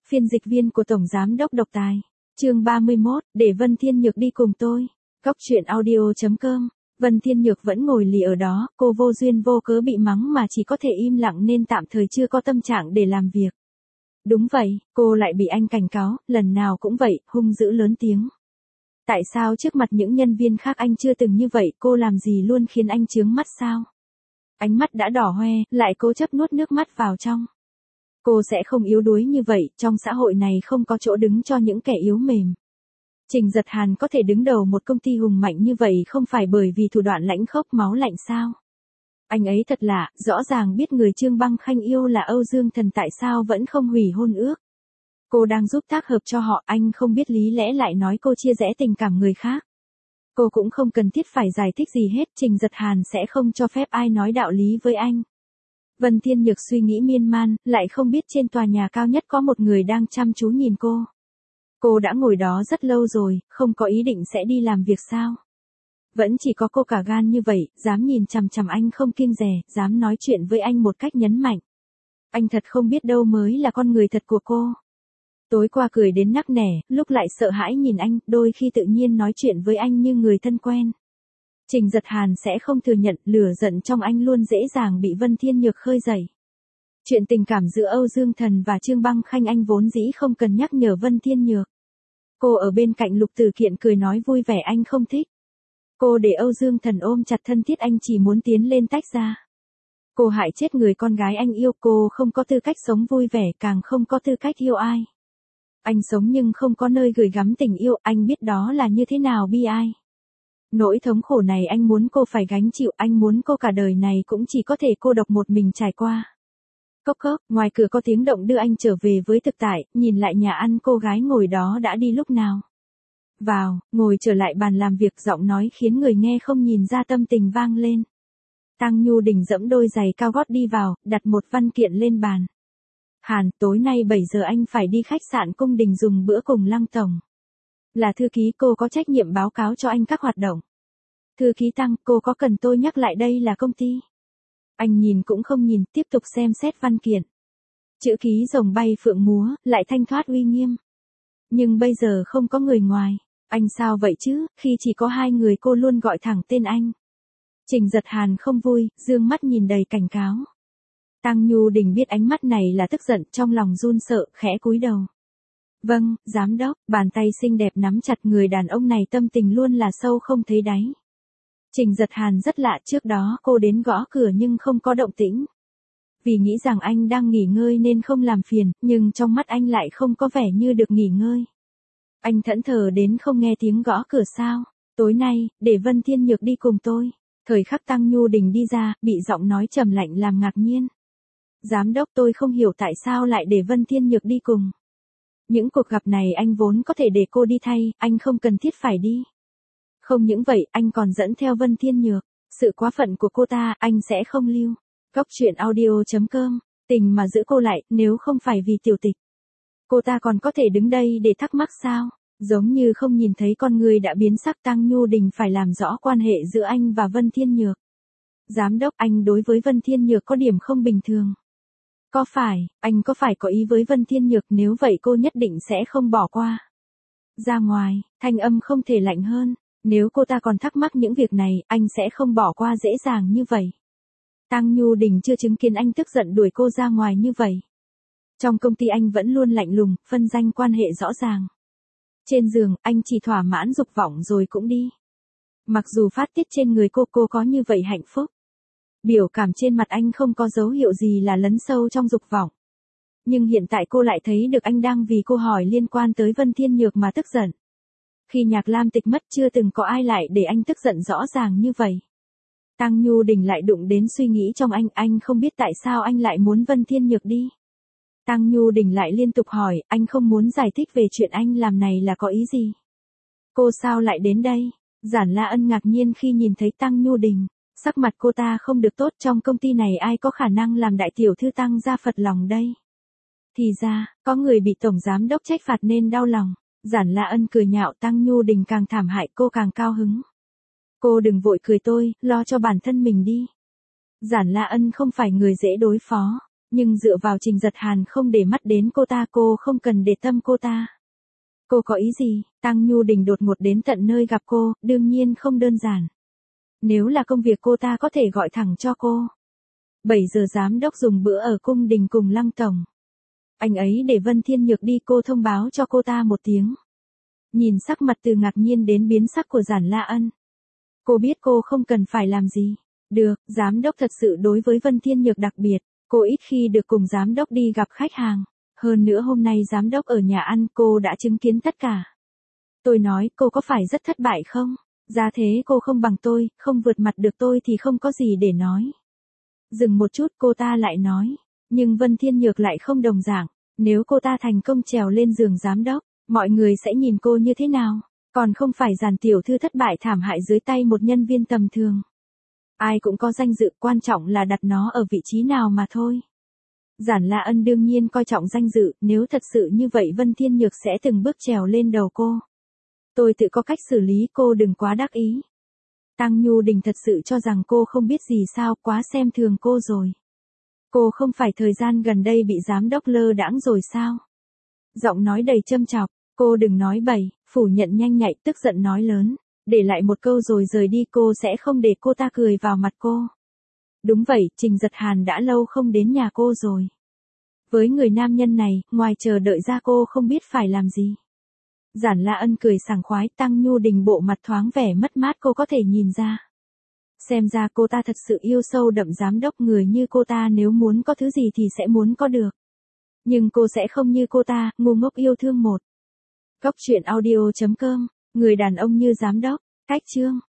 Phiên dịch viên của Tổng Giám đốc Độc Tài. Chương 31, để Vân Thiên Nhược đi cùng tôi. Cóc truyện audio.com. Vân Thiên Nhược vẫn ngồi lì ở đó, cô vô duyên vô cớ bị mắng mà chỉ có thể im lặng nên tạm thời chưa có tâm trạng để làm việc. Đúng vậy, cô lại bị anh cảnh cáo, lần nào cũng vậy, hung dữ lớn tiếng. Tại sao trước mặt những nhân viên khác anh chưa từng như vậy, cô làm gì luôn khiến anh chướng mắt sao? Ánh mắt đã đỏ hoe, lại cố chấp nuốt nước mắt vào trong. Cô sẽ không yếu đuối như vậy, trong xã hội này không có chỗ đứng cho những kẻ yếu mềm. Trình Giật Hàn có thể đứng đầu một công ty hùng mạnh như vậy không phải bởi vì thủ đoạn lãnh khốc máu lạnh sao? Anh ấy thật lạ, rõ ràng biết người Trương Băng Khanh yêu là Âu Dương Thần tại sao vẫn không hủy hôn ước. Cô đang giúp tác hợp cho họ, anh không biết lý lẽ lại nói cô chia rẽ tình cảm người khác. Cô cũng không cần thiết phải giải thích gì hết, Trình Giật Hàn sẽ không cho phép ai nói đạo lý với anh. Vân Thiên Nhược suy nghĩ miên man, lại không biết trên tòa nhà cao nhất có một người đang chăm chú nhìn cô. Cô đã ngồi đó rất lâu rồi, không có ý định sẽ đi làm việc sao? Vẫn chỉ có cô cả gan như vậy, dám nhìn chằm chằm anh không kiêng dè, dám nói chuyện với anh một cách nhấn mạnh. Anh thật không biết đâu mới là con người thật của cô. Tối qua cười đến nắc nẻ, lúc lại sợ hãi nhìn anh, đôi khi tự nhiên nói chuyện với anh như người thân quen. Trình Giật Hàn sẽ không thừa nhận, lửa giận trong anh luôn dễ dàng bị Vân Thiên Nhược khơi dậy. Chuyện tình cảm giữa Âu Dương Thần và Trương Băng Khanh anh vốn dĩ không cần nhắc nhở Vân Thiên Nhược. Cô ở bên cạnh Lục Tử Kiện cười nói vui vẻ anh không thích. Cô để Âu Dương Thần ôm chặt thân thiết anh chỉ muốn tiến lên tách ra. Cô hại chết người con gái anh yêu, cô không có tư cách sống vui vẻ, càng không có tư cách yêu ai. Anh sống nhưng không có nơi gửi gắm tình yêu, anh biết đó là như thế nào bi ai. Nỗi thống khổ này anh muốn cô phải gánh chịu, anh muốn cô cả đời này cũng chỉ có thể cô độc một mình trải qua. Cốc cốc, ngoài cửa có tiếng động đưa anh trở về với thực tại, nhìn lại nhà ăn cô gái ngồi đó đã đi lúc nào. Vào, ngồi trở lại bàn làm việc, giọng nói khiến người nghe không nhìn ra tâm tình vang lên. Tăng Nhu Đình dẫm đôi giày cao gót đi vào, đặt một văn kiện lên bàn. Hàn, tối nay 7 giờ anh phải đi khách sạn Cung Đình dùng bữa cùng Lăng Tổng. Là thư ký, cô có trách nhiệm báo cáo cho anh các hoạt động. Thư ký Tăng, cô có cần tôi nhắc lại đây là công ty? Anh nhìn cũng không nhìn, tiếp tục xem xét văn kiện. Chữ ký rồng bay phượng múa, lại thanh thoát uy nghiêm. Nhưng bây giờ không có người ngoài. Anh sao vậy chứ, khi chỉ có hai người cô luôn gọi thẳng tên anh. Trình Giật Hàn không vui, dương mắt nhìn đầy cảnh cáo. Tăng Nhu Đình biết ánh mắt này là tức giận, trong lòng run sợ, khẽ cúi đầu. Vâng, giám đốc, bàn tay xinh đẹp nắm chặt người đàn ông này, tâm tình luôn là sâu không thấy đáy. Trình Giật Hàn rất lạ, trước đó cô đến gõ cửa nhưng không có động tĩnh. Vì nghĩ rằng anh đang nghỉ ngơi nên không làm phiền, nhưng trong mắt anh lại không có vẻ như được nghỉ ngơi. Anh thẫn thờ đến không nghe tiếng gõ cửa sao? Tối nay, để Vân Thiên Nhược đi cùng tôi. Thời khắc Tăng Nhu Đình đi ra, bị giọng nói trầm lạnh làm ngạc nhiên. Giám đốc, tôi không hiểu tại sao lại để Vân Thiên Nhược đi cùng. Những cuộc gặp này anh vốn có thể để cô đi thay, anh không cần thiết phải đi. Không những vậy, anh còn dẫn theo Vân Thiên Nhược. Sự quá phận của cô ta, anh sẽ không lưu. Cóc truyện audio.com. Tình mà giữ cô lại, nếu không phải vì tiểu tịch. Cô ta còn có thể đứng đây để thắc mắc sao? Giống như không nhìn thấy con người đã biến sắc. Tăng Nhu Đình phải làm rõ quan hệ giữa anh và Vân Thiên Nhược. Giám đốc, anh đối với Vân Thiên Nhược có điểm không bình thường. Có phải, anh có phải có ý với Vân Thiên Nhược, nếu vậy cô nhất định sẽ không bỏ qua. Ra ngoài, thanh âm không thể lạnh hơn. Nếu cô ta còn thắc mắc những việc này, anh sẽ không bỏ qua dễ dàng như vậy. Tăng Nhu Đình chưa chứng kiến anh tức giận đuổi cô ra ngoài như vậy. Trong công ty anh vẫn luôn lạnh lùng, phân ranh quan hệ rõ ràng. Trên giường, anh chỉ thỏa mãn dục vọng rồi cũng đi. Mặc dù phát tiết trên người cô có như vậy hạnh phúc. Biểu cảm trên mặt anh không có dấu hiệu gì là lấn sâu trong dục vọng. Nhưng hiện tại cô lại thấy được anh đang vì cô hỏi liên quan tới Vân Thiên Nhược mà tức giận. Khi Nhạc Lam Tịch mất chưa từng có ai lại để anh tức giận rõ ràng như vậy. Tăng Nhu Đình lại đụng đến suy nghĩ trong anh không biết tại sao anh lại muốn Vân Thiên Nhược đi. Tăng Nhu Đình lại liên tục hỏi, anh không muốn giải thích về chuyện anh làm này là có ý gì? Cô sao lại đến đây? Giản La Ân ngạc nhiên khi nhìn thấy Tăng Nhu Đình. Sắc mặt cô ta không được tốt, trong công ty này ai có khả năng làm đại tiểu thư Tăng gia phật lòng đây? Thì ra, có người bị tổng giám đốc trách phạt nên đau lòng. Giản La Ân cười nhạo. Tăng Nhu Đình càng thảm hại, cô càng cao hứng. Cô đừng vội cười tôi, lo cho bản thân mình đi. Giản La Ân không phải người dễ đối phó. Nhưng dựa vào Trình Giật Hàn không để mắt đến cô không cần để tâm cô ta. Cô có ý gì? Tăng Nhu Đình đột ngột đến tận nơi gặp cô, đương nhiên không đơn giản. Nếu là công việc cô ta có thể gọi thẳng cho cô. 7 giờ giám đốc dùng bữa ở cung đình cùng Lăng Tổng. Anh ấy để Vân Thiên Nhược đi, cô thông báo cho cô ta một tiếng. Nhìn sắc mặt từ ngạc nhiên đến biến sắc của Giản La Ân. Cô biết cô không cần phải làm gì. Được, giám đốc thật sự đối với Vân Thiên Nhược đặc biệt. Cô ít khi được cùng giám đốc đi gặp khách hàng. Hơn nữa hôm nay giám đốc ở nhà ăn, cô đã chứng kiến tất cả. Tôi nói, cô có phải rất thất bại không? Ra thế cô không bằng tôi, không vượt mặt được tôi thì không có gì để nói. Dừng một chút cô ta lại nói. Nhưng Vân Thiên Nhược lại không đồng dạng. Nếu cô ta thành công trèo lên giường giám đốc, mọi người sẽ nhìn cô như thế nào? Còn không phải Giản tiểu thư thất bại thảm hại dưới tay một nhân viên tầm thường. Ai cũng có danh dự, quan trọng là đặt nó ở vị trí nào mà thôi. Giản La Ân đương nhiên coi trọng danh dự, nếu thật sự như vậy Vân Thiên Nhược sẽ từng bước trèo lên đầu cô. Tôi tự có cách xử lý, cô đừng quá đắc ý. Tăng Nhu Đình thật sự cho rằng cô không biết gì sao, quá xem thường cô rồi. Cô không phải thời gian gần đây bị giám đốc lơ đãng rồi sao? Giọng nói đầy châm chọc, cô đừng nói bậy, phủ nhận nhanh nhạy, tức giận nói lớn. Để lại một câu rồi rời đi, cô sẽ không để cô ta cười vào mặt cô. Đúng vậy, Trình Giật Hàn đã lâu không đến nhà cô rồi. Với người nam nhân này, ngoài chờ đợi ra cô không biết phải làm gì. Giản La Ân cười sảng khoái, Tăng Nhu Đình bộ mặt thoáng vẻ mất mát cô có thể nhìn ra. Xem ra cô ta thật sự yêu sâu đậm giám đốc, người như cô ta nếu muốn có thứ gì thì sẽ muốn có được. Nhưng cô sẽ không như cô ta, ngu ngốc yêu thương một. Cốc truyện audio.com, người đàn ông như giám đốc, cách chương.